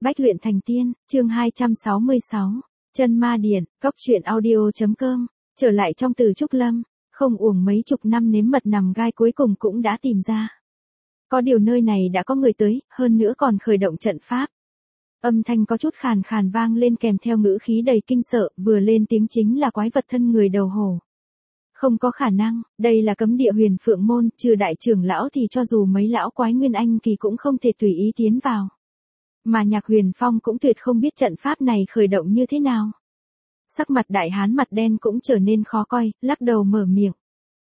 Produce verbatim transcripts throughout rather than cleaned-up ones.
Bách luyện thành tiên, chương hai trăm sáu mươi sáu. Chân ma điện, góc truyện audio.com. Trở lại trong Từ Trúc Lâm, không uổng mấy chục năm nếm mật nằm gai cuối cùng cũng đã tìm ra. Có điều nơi này đã có người tới, hơn nữa còn khởi động trận pháp. Âm thanh có chút khàn khàn vang lên kèm theo ngữ khí đầy kinh sợ, vừa lên tiếng chính là quái vật thân người đầu hổ. Không có khả năng, đây là cấm địa Huyền Phượng Môn, trừ đại trưởng lão thì cho dù mấy lão quái nguyên anh kỳ cũng không thể tùy ý tiến vào. Mà Nhạc Huyền Phong cũng tuyệt không biết trận pháp này khởi động như thế nào. Sắc mặt đại hán mặt đen cũng trở nên khó coi, lắc đầu mở miệng.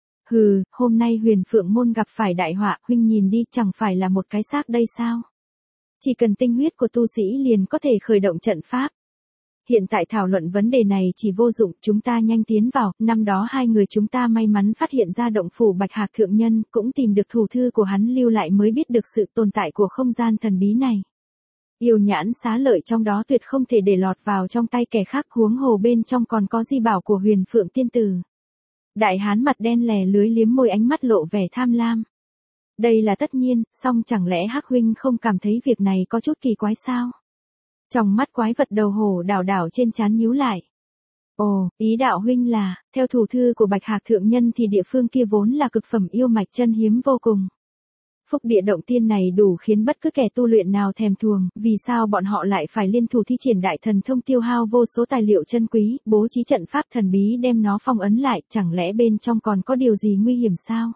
Hừ, hôm nay Huyền Phượng Môn gặp phải đại họa, huynh nhìn đi, chẳng phải là một cái xác đây sao? Chỉ cần tinh huyết của tu sĩ liền có thể khởi động trận pháp. Hiện tại thảo luận vấn đề này chỉ vô dụng, chúng ta nhanh tiến vào, năm đó hai người chúng ta may mắn phát hiện ra động phủ Bạch Hạc Thượng Nhân, cũng tìm được thủ thư của hắn lưu lại mới biết được sự tồn tại của không gian thần bí này. Yêu nhãn xá lợi trong đó tuyệt không thể để lọt vào trong tay kẻ khác, huống hồ bên trong còn có di bảo của Huyền Phượng Tiên Tử. Đại hán mặt đen lè lưới liếm môi, ánh mắt lộ vẻ tham lam. Đây là tất nhiên, song chẳng lẽ Hắc huynh không cảm thấy việc này có chút kỳ quái sao? Trong mắt quái vật đầu hổ đảo đảo trên trán nhíu lại. Ồ, ý đạo huynh là, theo thủ thư của Bạch Hạc Thượng Nhân thì địa phương kia vốn là cực phẩm yêu mạch chân hiếm vô cùng. Phúc địa động tiên này đủ khiến bất cứ kẻ tu luyện nào thèm thuồng, vì sao bọn họ lại phải liên thủ thi triển đại thần thông tiêu hao vô số tài liệu chân quý, bố trí trận pháp thần bí đem nó phong ấn lại, chẳng lẽ bên trong còn có điều gì nguy hiểm sao?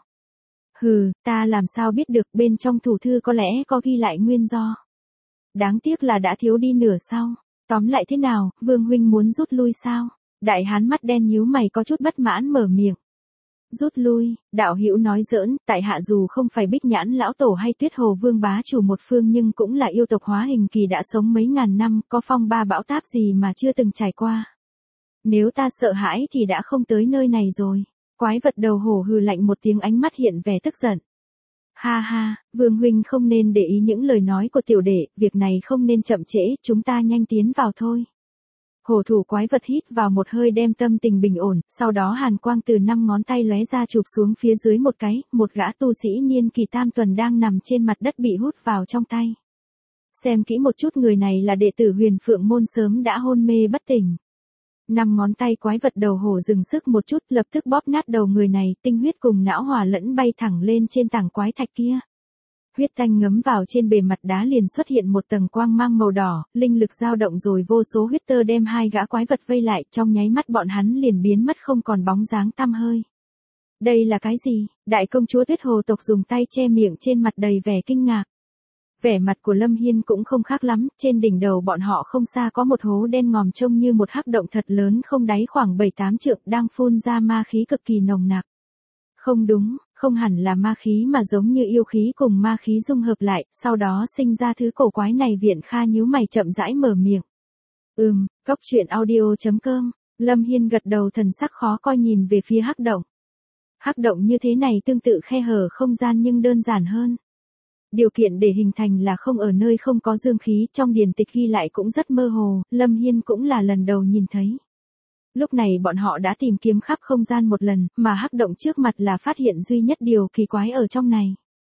Hừ, ta làm sao biết được, bên trong thủ thư có lẽ có ghi lại nguyên do. Đáng tiếc là đã thiếu đi nửa sau. Tóm lại thế nào, Vương huynh muốn rút lui sao? Đại hán mắt đen nhíu mày có chút bất mãn mở miệng. Rút lui, đạo hữu nói giỡn, tại hạ dù không phải Bích Nhãn lão tổ hay Tuyết Hồ Vương bá chủ một phương nhưng cũng là yêu tộc hóa hình kỳ đã sống mấy ngàn năm, có phong ba bão táp gì mà chưa từng trải qua. Nếu ta sợ hãi thì đã không tới nơi này rồi. Quái vật đầu hổ hừ lạnh một tiếng, ánh mắt hiện vẻ tức giận. Ha ha, Vương huynh không nên để ý những lời nói của tiểu đệ, việc này không nên chậm trễ, chúng ta nhanh tiến vào thôi. Hổ thủ quái vật hít vào một hơi đem tâm tình bình ổn, sau đó hàn quang từ năm ngón tay lóe ra chụp xuống phía dưới một cái, một gã tu sĩ niên kỳ tam tuần đang nằm trên mặt đất bị hút vào trong tay. Xem kỹ một chút, người này là đệ tử Huyền Phượng Môn sớm đã hôn mê bất tỉnh. Năm ngón tay quái vật đầu hổ dừng sức một chút, lập tức bóp nát đầu người này, tinh huyết cùng não hòa lẫn bay thẳng lên trên tảng quái thạch kia. Huyết tanh ngấm vào trên bề mặt đá liền xuất hiện một tầng quang mang màu đỏ, linh lực dao động rồi vô số huyết tơ đem hai gã quái vật vây lại, trong nháy mắt bọn hắn liền biến mất không còn bóng dáng tăm hơi. Đây là cái gì? Đại công chúa Tuyết Hồ tộc dùng tay che miệng trên mặt đầy vẻ kinh ngạc. Vẻ mặt của Lâm Hiên cũng không khác lắm, trên đỉnh đầu bọn họ không xa có một hố đen ngòm trông như một hắc động thật lớn không đáy khoảng bảy tám trượng đang phun ra ma khí cực kỳ nồng nặc. Không đúng, không hẳn là ma khí mà giống như yêu khí cùng ma khí dung hợp lại, sau đó sinh ra thứ cổ quái này. Viện Kha nhíu mày chậm rãi mở miệng. Ừm, góc truyện audio.com, Lâm Hiên gật đầu, thần sắc khó coi nhìn về phía hắc động. Hắc động như thế này tương tự khe hở không gian nhưng đơn giản hơn. Điều kiện để hình thành là không ở nơi không có dương khí, trong điển tịch ghi lại cũng rất mơ hồ, Lâm Hiên cũng là lần đầu nhìn thấy. Lúc này bọn họ đã tìm kiếm khắp không gian một lần, mà hắc động trước mặt là phát hiện duy nhất điều kỳ quái ở trong này.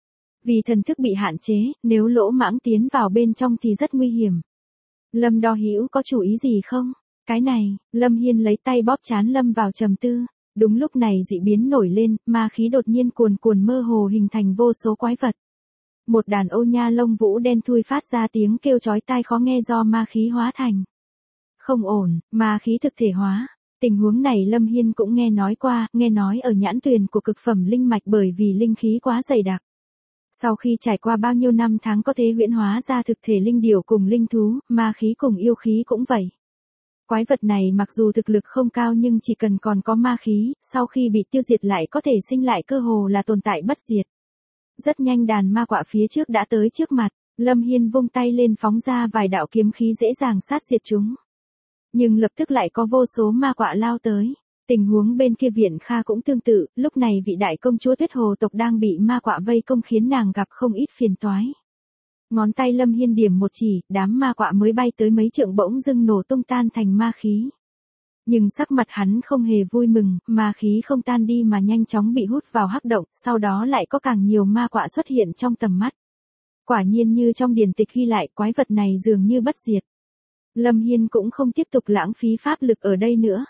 Vì thần thức bị hạn chế, nếu lỗ mãng tiến vào bên trong thì rất nguy hiểm. Lâm Đo Hữu có chủ ý gì không? Cái này, Lâm Hiên lấy tay bóp trán lâm vào trầm tư. Đúng lúc này dị biến nổi lên, ma khí đột nhiên cuồn cuồn mơ hồ hình thành vô số quái vật. Một đàn ô nha lông vũ đen thui phát ra tiếng kêu chói tai khó nghe do ma khí hóa thành. Không ổn, ma khí thực thể hóa. Tình huống này Lâm Hiên cũng nghe nói qua, nghe nói ở nhãn tuyền của cực phẩm linh mạch bởi vì linh khí quá dày đặc. Sau khi trải qua bao nhiêu năm tháng có thể huyễn hóa ra thực thể linh điểu cùng linh thú, ma khí cùng yêu khí cũng vậy. Quái vật này mặc dù thực lực không cao nhưng chỉ cần còn có ma khí, sau khi bị tiêu diệt lại có thể sinh lại, cơ hồ là tồn tại bất diệt. Rất nhanh đàn ma quạ phía trước đã tới trước mặt, Lâm Hiên vung tay lên phóng ra vài đạo kiếm khí dễ dàng sát diệt chúng. Nhưng lập tức lại có vô số ma quạ lao tới. Tình huống bên kia Viện Kha cũng tương tự, lúc này vị đại công chúa Tuyết Hồ tộc đang bị ma quạ vây công khiến nàng gặp không ít phiền toái. Ngón tay Lâm Hiên điểm một chỉ, đám ma quạ mới bay tới mấy trượng bỗng dưng nổ tung tan thành ma khí. Nhưng sắc mặt hắn không hề vui mừng, ma khí không tan đi mà nhanh chóng bị hút vào hắc động, sau đó lại có càng nhiều ma quạ xuất hiện trong tầm mắt. Quả nhiên như trong điển tịch ghi lại, quái vật này dường như bất diệt. Lâm Hiên cũng không tiếp tục lãng phí pháp lực ở đây nữa.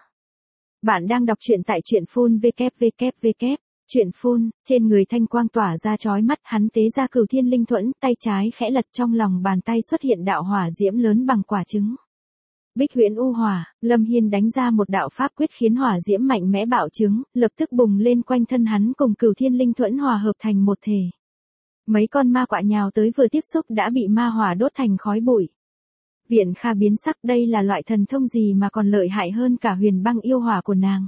Bạn đang đọc truyện tại truyện phun www. Truyện phun, trên người thanh quang tỏa ra chói mắt, hắn tế ra Cửu Thiên Linh Thuẫn, tay trái khẽ lật, trong lòng bàn tay xuất hiện đạo hỏa diễm lớn bằng quả trứng. Bích Huyễn U Hỏa, Lâm Hiên đánh ra một đạo pháp quyết khiến hỏa diễm mạnh mẽ bạo trứng, lập tức bùng lên quanh thân hắn cùng Cửu Thiên Linh Thuẫn hòa hợp thành một thể. Mấy con ma quạ nhào tới vừa tiếp xúc đã bị ma hỏa đốt thành khói bụi. Viện Kha biến sắc, đây là loại thần thông gì mà còn lợi hại hơn cả huyền băng yêu hỏa của nàng.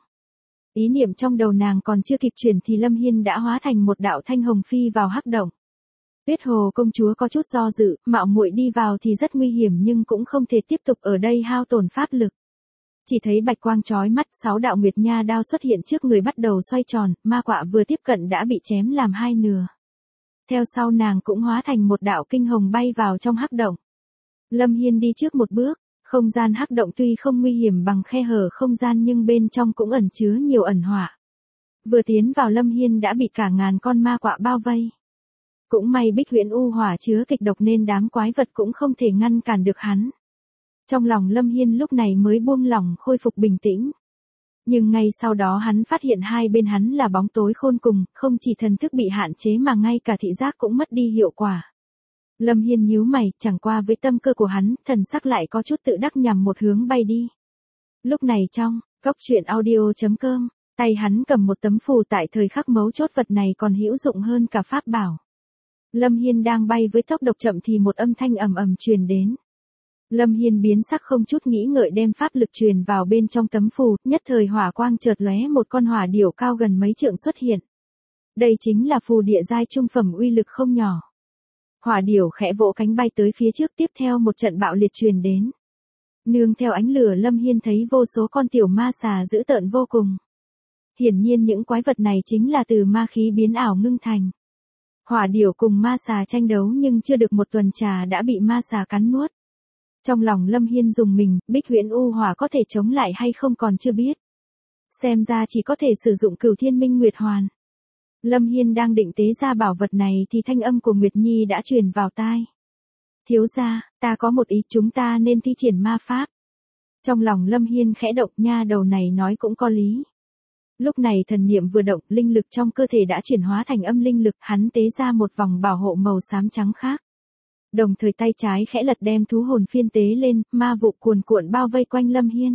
Ý niệm trong đầu nàng còn chưa kịp chuyển thì Lâm Hiên đã hóa thành một đạo thanh hồng phi vào hắc động. Tuyết Hồ công chúa có chút do dự, mạo muội đi vào thì rất nguy hiểm nhưng cũng không thể tiếp tục ở đây hao tổn pháp lực. Chỉ thấy bạch quang chói mắt, sáu đạo nguyệt nha đao xuất hiện trước người bắt đầu xoay tròn, ma quạ vừa tiếp cận đã bị chém làm hai nửa. Theo sau nàng cũng hóa thành một đạo kinh hồng bay vào trong hắc động. Lâm Hiên đi trước một bước, không gian hắc động tuy không nguy hiểm bằng khe hở không gian nhưng bên trong cũng ẩn chứa nhiều ẩn hỏa. Vừa tiến vào Lâm Hiên đã bị cả ngàn con ma quạ bao vây. Cũng may Bích Huyễn U Hỏa chứa kịch độc nên đám quái vật cũng không thể ngăn cản được hắn. Trong lòng Lâm Hiên lúc này mới buông lỏng khôi phục bình tĩnh. Nhưng ngay sau đó hắn phát hiện hai bên hắn là bóng tối khôn cùng, không chỉ thần thức bị hạn chế mà ngay cả thị giác cũng mất đi hiệu quả. Lâm Hiên nhíu mày, chẳng qua với tâm cơ của hắn, thần sắc lại có chút tự đắc nhằm một hướng bay đi. Lúc này trong, góc truyện audio chấm com, tay hắn cầm một tấm phù, tại thời khắc mấu chốt vật này còn hữu dụng hơn cả pháp bảo. Lâm Hiên đang bay với tốc độ chậm thì một âm thanh ầm ầm truyền đến. Lâm Hiên biến sắc không chút nghĩ ngợi đem pháp lực truyền vào bên trong tấm phù, nhất thời hỏa quang chợt lóe, một con hỏa điểu cao gần mấy trượng xuất hiện. Đây chính là phù địa giai trung phẩm uy lực không nhỏ. Hỏa điểu khẽ vỗ cánh bay tới phía trước, tiếp theo một trận bạo liệt truyền đến. Nương theo ánh lửa Lâm Hiên thấy vô số con tiểu ma xà dữ tợn vô cùng. Hiển nhiên những quái vật này chính là từ ma khí biến ảo ngưng thành. Hỏa điểu cùng ma xà tranh đấu nhưng chưa được một tuần trà đã bị ma xà cắn nuốt. Trong lòng Lâm Hiên rùng mình, Bích Huyễn U Hỏa có thể chống lại hay không còn chưa biết. Xem ra chỉ có thể sử dụng Cửu Thiên Minh Nguyệt Hoàn. Lâm Hiên đang định tế ra bảo vật này thì thanh âm của Nguyệt Nhi đã truyền vào tai. Thiếu gia, ta có một ý, chúng ta nên thi triển ma pháp. Trong lòng Lâm Hiên khẽ động, nha đầu này nói cũng có lý. Lúc này thần niệm vừa động, linh lực trong cơ thể đã chuyển hóa thành âm linh lực, hắn tế ra một vòng bảo hộ màu xám trắng khác. Đồng thời tay trái khẽ lật đem thú hồn phiên tế lên, ma vụ cuồn cuộn bao vây quanh Lâm Hiên.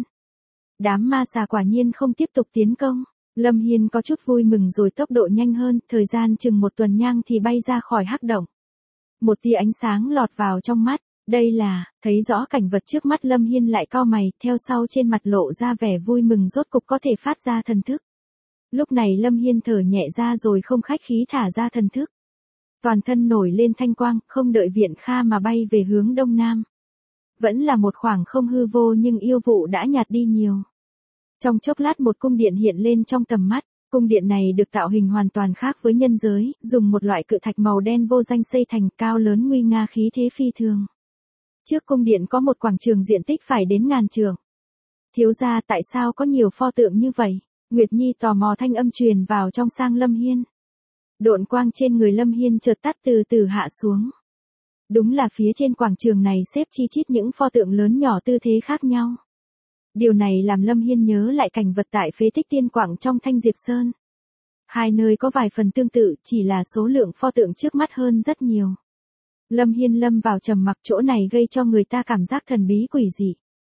Đám ma xà quả nhiên không tiếp tục tiến công. Lâm Hiên có chút vui mừng rồi tốc độ nhanh hơn, thời gian chừng một tuần nhang thì bay ra khỏi hắc động. Một tia ánh sáng lọt vào trong mắt, đây là, thấy rõ cảnh vật trước mắt Lâm Hiên lại cau mày, theo sau trên mặt lộ ra vẻ vui mừng rốt cục có thể phát ra thần thức. Lúc này Lâm Hiên thở nhẹ ra rồi không khách khí thả ra thần thức. Toàn thân nổi lên thanh quang, không đợi Viện Kha mà bay về hướng đông nam. Vẫn là một khoảng không hư vô nhưng yêu vụ đã nhạt đi nhiều. Trong chốc lát một cung điện hiện lên trong tầm mắt, cung điện này được tạo hình hoàn toàn khác với nhân giới, dùng một loại cự thạch màu đen vô danh xây thành, cao lớn nguy nga khí thế phi thường. Trước cung điện có một quảng trường diện tích phải đến ngàn trượng. Thiếu gia, tại sao có nhiều pho tượng như vậy? Nguyệt Nhi tò mò, thanh âm truyền vào trong sang Lâm Hiên. Độn quang trên người Lâm Hiên chợt tắt, từ từ hạ xuống. Đúng là phía trên quảng trường này xếp chi chít những pho tượng lớn nhỏ tư thế khác nhau. Điều này làm Lâm Hiên nhớ lại cảnh vật tại phế tích tiên quảng trong Thanh Diệp Sơn. Hai nơi có vài phần tương tự, chỉ là số lượng pho tượng trước mắt hơn rất nhiều. Lâm Hiên lâm vào trầm mặc, chỗ này gây cho người ta cảm giác thần bí quỷ dị.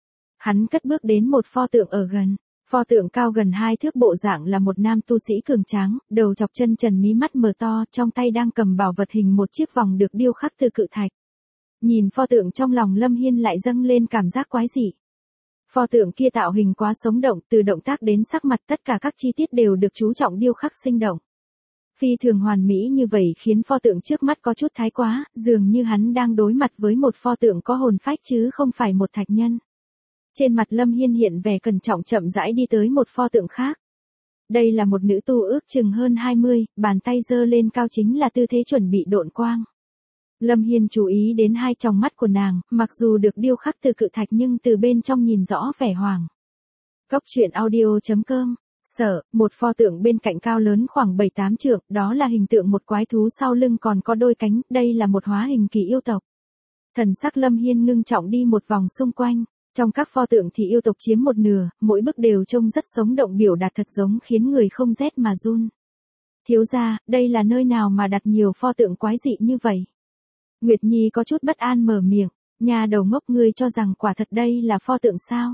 Hắn cất bước đến một pho tượng ở gần. Pho tượng cao gần hai thước, bộ dạng là một nam tu sĩ cường tráng, đầu chọc chân trần, mí mắt mở to, trong tay đang cầm bảo vật hình một chiếc vòng được điêu khắc từ cự thạch. Nhìn pho tượng trong lòng Lâm Hiên lại dâng lên cảm giác quái dị. Pho tượng kia tạo hình quá sống động, từ động tác đến sắc mặt tất cả các chi tiết đều được chú trọng điêu khắc sinh động. Phi thường hoàn mỹ như vậy khiến pho tượng trước mắt có chút thái quá, dường như hắn đang đối mặt với một pho tượng có hồn phách chứ không phải một thạch nhân. Trên mặt Lâm Hiên hiện vẻ cẩn trọng, chậm rãi đi tới một pho tượng khác. Đây là một nữ tu ước chừng hơn hai mươi, bàn tay giơ lên cao chính là tư thế chuẩn bị độn quang. Lâm Hiên chú ý đến hai tròng mắt của nàng, mặc dù được điêu khắc từ cự thạch nhưng từ bên trong nhìn rõ vẻ hoàng. Góc truyện audio chấm com Sở, một pho tượng bên cạnh cao lớn khoảng bảy tám trượng, đó là hình tượng một quái thú sau lưng còn có đôi cánh, đây là một hóa hình kỳ yêu tộc. Thần sắc Lâm Hiên ngưng trọng đi một vòng xung quanh, trong các pho tượng thì yêu tộc chiếm một nửa, mỗi bức đều trông rất sống động biểu đạt thật giống khiến người không rét mà run. Thiếu gia, đây là nơi nào mà đặt nhiều pho tượng quái dị như vậy? Nguyệt Nhi có chút bất an mở miệng, nhà đầu ngốc ngươi cho rằng quả thật đây là pho tượng sao?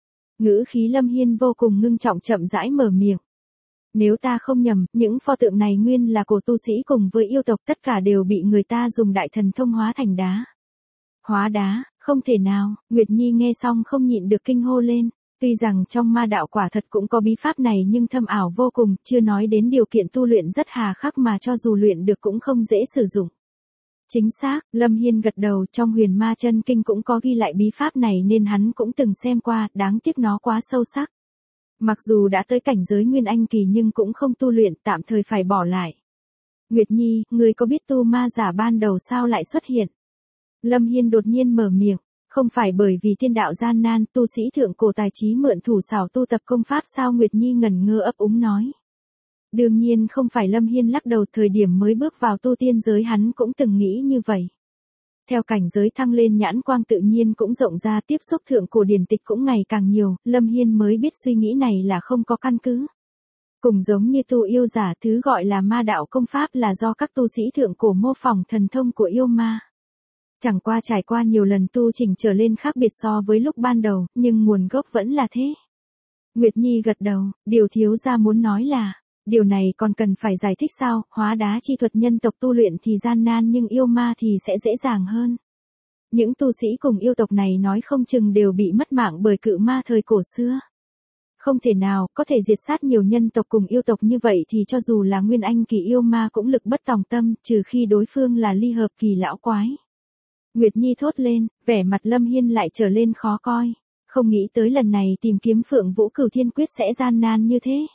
Ngữ khí Lâm Hiên vô cùng ngưng trọng chậm rãi mở miệng. Nếu ta không nhầm, những pho tượng này nguyên là cổ tu sĩ cùng với yêu tộc tất cả đều bị người ta dùng đại thần thông hóa thành đá. Hóa đá, không thể nào, Nguyệt Nhi nghe xong không nhịn được kinh hô lên. Tuy rằng trong ma đạo quả thật cũng có bí pháp này nhưng thâm ảo vô cùng, chưa nói đến điều kiện tu luyện rất hà khắc mà cho dù luyện được cũng không dễ sử dụng. Chính xác, Lâm Hiên gật đầu, trong Huyền Ma Chân Kinh cũng có ghi lại bí pháp này nên hắn cũng từng xem qua, đáng tiếc nó quá sâu sắc. Mặc dù đã tới cảnh giới Nguyên Anh kỳ nhưng cũng không tu luyện, tạm thời phải bỏ lại. Nguyệt Nhi, người có biết tu ma giả ban đầu sao lại xuất hiện? Lâm Hiên đột nhiên mở miệng, không phải bởi vì thiên đạo gian nan, tu sĩ thượng cổ tài trí mượn thủ xảo tu tập công pháp sao? Nguyệt Nhi ngẩn ngơ ấp úng nói. Đương nhiên không phải, Lâm Hiên lắc đầu, thời điểm mới bước vào tu tiên giới hắn cũng từng nghĩ như vậy. Theo cảnh giới thăng lên nhãn quang tự nhiên cũng rộng ra, tiếp xúc thượng cổ điển tịch cũng ngày càng nhiều, Lâm Hiên mới biết suy nghĩ này là không có căn cứ. Cùng giống như tu yêu giả, thứ gọi là ma đạo công pháp là do các tu sĩ thượng cổ mô phỏng thần thông của yêu ma. Chẳng qua trải qua nhiều lần tu chỉnh trở lên khác biệt so với lúc ban đầu, nhưng nguồn gốc vẫn là thế. Nguyệt Nhi gật đầu, điều thiếu gia muốn nói là, điều này còn cần phải giải thích sao? Hóa đá chi thuật nhân tộc tu luyện thì gian nan nhưng yêu ma thì sẽ dễ dàng hơn. Những tu sĩ cùng yêu tộc này nói không chừng đều bị mất mạng bởi cự ma thời cổ xưa. Không thể nào, có thể diệt sát nhiều nhân tộc cùng yêu tộc như vậy thì cho dù là Nguyên Anh kỳ yêu ma cũng lực bất tòng tâm, trừ khi đối phương là ly hợp kỳ lão quái. Nguyệt Nhi thốt lên, vẻ mặt Lâm Hiên lại trở lên khó coi. Không nghĩ tới lần này tìm kiếm Phượng Vũ Cửu Thiên Quyết sẽ gian nan như thế.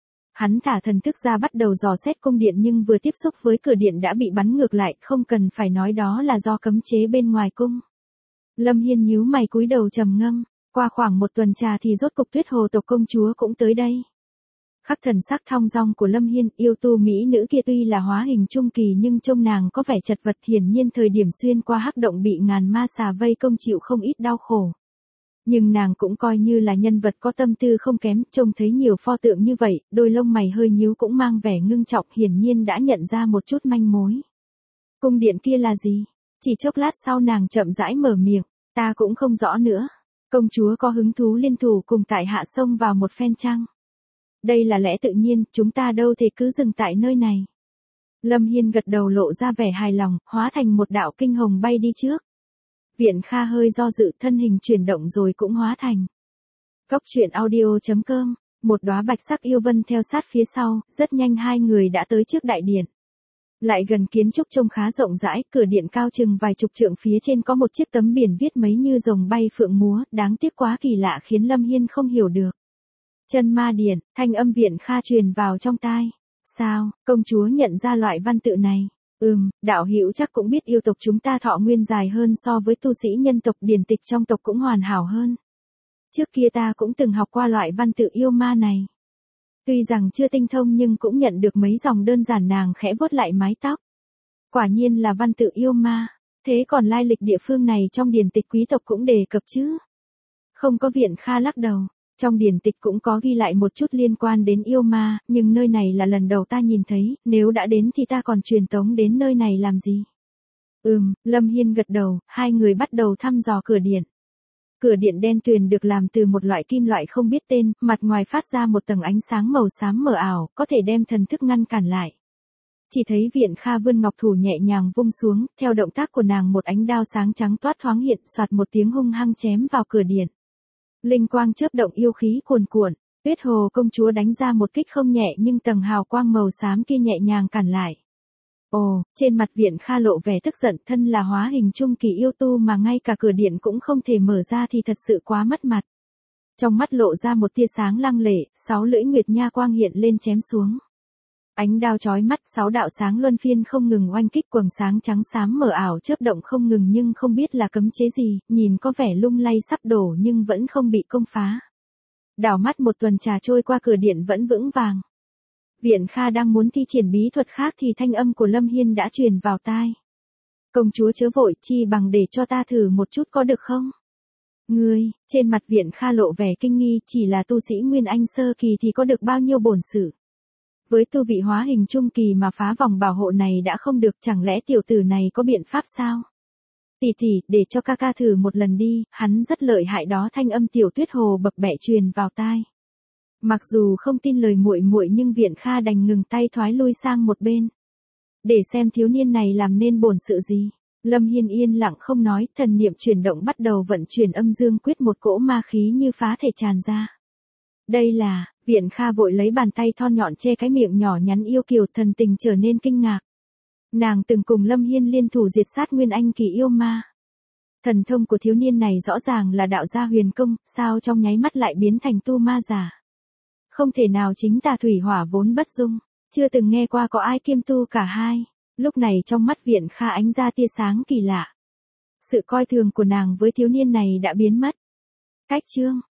Hắn thả thần thức ra bắt đầu dò xét cung điện nhưng vừa tiếp xúc với cửa điện đã bị bắn ngược lại, không cần phải nói đó là do cấm chế bên ngoài cung. Lâm Hiên nhíu mày cúi đầu trầm ngâm, qua khoảng một tuần trà thì rốt cục Tuyết Hồ tộc công chúa cũng tới đây. Khắc thần sắc thong dong của Lâm Hiên, yêu tu mỹ nữ kia tuy là hóa hình trung kỳ nhưng trông nàng có vẻ chật vật, hiển nhiên thời điểm xuyên qua hắc động bị ngàn ma xà vây công chịu không ít đau khổ. Nhưng nàng cũng coi như là nhân vật có tâm tư không kém, trông thấy nhiều pho tượng như vậy, đôi lông mày hơi nhíu cũng mang vẻ ngưng trọng, hiển nhiên đã nhận ra một chút manh mối. Cung điện kia là gì? Chỉ chốc lát sau nàng chậm rãi mở miệng, ta cũng không rõ nữa. Công chúa có hứng thú liên thủ cùng tại hạ xông vào một phen chăng? Đây là lẽ tự nhiên, chúng ta đâu thể cứ dừng tại nơi này. Lâm Hiên gật đầu lộ ra vẻ hài lòng, hóa thành một đạo kinh hồng bay đi trước. Viện Kha hơi do dự, thân hình chuyển động rồi cũng hóa thành. Cốc truyện audio chấm com, một đóa bạch sắc yêu vân theo sát phía sau, rất nhanh hai người đã tới trước đại điện. Lại gần kiến trúc trông khá rộng rãi, cửa điện cao chừng vài chục trượng, phía trên có một chiếc tấm biển viết mấy như rồng bay phượng múa, đáng tiếc quá kỳ lạ khiến Lâm Hiên không hiểu được. Chân Ma Điện, thanh âm Viện Kha truyền vào trong tai. Sao, công chúa nhận ra loại văn tự này? Ừm, đạo hữu chắc cũng biết yêu tộc chúng ta thọ nguyên dài hơn so với tu sĩ nhân tộc, điển tịch trong tộc cũng hoàn hảo hơn. Trước kia ta cũng từng học qua loại văn tự yêu ma này. Tuy rằng chưa tinh thông nhưng cũng nhận được mấy dòng đơn giản. Nàng khẽ vuốt lại mái tóc. Quả nhiên là văn tự yêu ma, thế còn lai lịch địa phương này trong điển tịch quý tộc cũng đề cập chứ? Không có. Viện Kha lắc đầu. Trong điển tịch cũng có ghi lại một chút liên quan đến yêu ma, nhưng nơi này là lần đầu ta nhìn thấy, nếu đã đến thì ta còn truyền tống đến nơi này làm gì? Ừm, Lâm Hiên gật đầu, hai người bắt đầu thăm dò cửa điện. Cửa điện đen tuyền được làm từ một loại kim loại không biết tên, mặt ngoài phát ra một tầng ánh sáng màu xám mờ ảo, có thể đem thần thức ngăn cản lại. Chỉ thấy Viện Kha vươn ngọc thủ nhẹ nhàng vung xuống, theo động tác của nàng một ánh đao sáng trắng toát thoáng hiện, soạt một tiếng hung hăng chém vào cửa điện. Linh quang chớp động, yêu khí cuồn cuộn, Tuyết Hồ công chúa đánh ra một kích không nhẹ nhưng tầng hào quang màu xám kia nhẹ nhàng cản lại. Ồ, trên mặt Viện Kha lộ vẻ tức giận, thân là hóa hình trung kỳ yêu tu mà ngay cả cửa điện cũng không thể mở ra thì thật sự quá mất mặt. Trong mắt lộ ra một tia sáng lăng lệ, sáu lưỡi nguyệt nha quang hiện lên chém xuống. Ánh đao chói mắt, sáu đạo sáng luân phiên không ngừng oanh kích, quầng sáng trắng xám mờ ảo chớp động không ngừng nhưng không biết là cấm chế gì, nhìn có vẻ lung lay sắp đổ nhưng vẫn không bị công phá. Đảo mắt một tuần trà trôi qua, cửa điện vẫn vững vàng. Viện Kha đang muốn thi triển bí thuật khác thì thanh âm của Lâm Hiên đã truyền vào tai. Công chúa chớ vội, chi bằng để cho ta thử một chút có được không? Ngươi, trên mặt Viện Kha lộ vẻ kinh nghi, chỉ là tu sĩ Nguyên Anh sơ kỳ thì có được bao nhiêu bổn sự. Với tu vị hóa hình trung kỳ mà phá vòng bảo hộ này đã không được, chẳng lẽ tiểu tử này có biện pháp sao? Tỷ tỷ, để cho ca ca thử một lần đi, hắn rất lợi hại đó. Thanh âm Tiểu Tuyết Hồ bập bẹ truyền vào tai. Mặc dù không tin lời muội muội nhưng Viện Kha đành ngừng tay thoái lui sang một bên. Để xem thiếu niên này làm nên bổn sự gì. Lâm Hiên yên lặng không nói, thần niệm chuyển động bắt đầu vận chuyển âm dương quyết, một cỗ ma khí như phá thể tràn ra. Đây là, Viện Kha vội lấy bàn tay thon nhọn che cái miệng nhỏ nhắn yêu kiều, thần tình trở nên kinh ngạc. Nàng từng cùng Lâm Hiên liên thủ diệt sát Nguyên Anh kỳ yêu ma. Thần thông của thiếu niên này rõ ràng là đạo gia huyền công, sao trong nháy mắt lại biến thành tu ma giả. Không thể nào, chính tà thủy hỏa vốn bất dung, chưa từng nghe qua có ai kiêm tu cả hai. Lúc này trong mắt Viện Kha ánh ra tia sáng kỳ lạ. Sự coi thường của nàng với thiếu niên này đã biến mất. Cách chương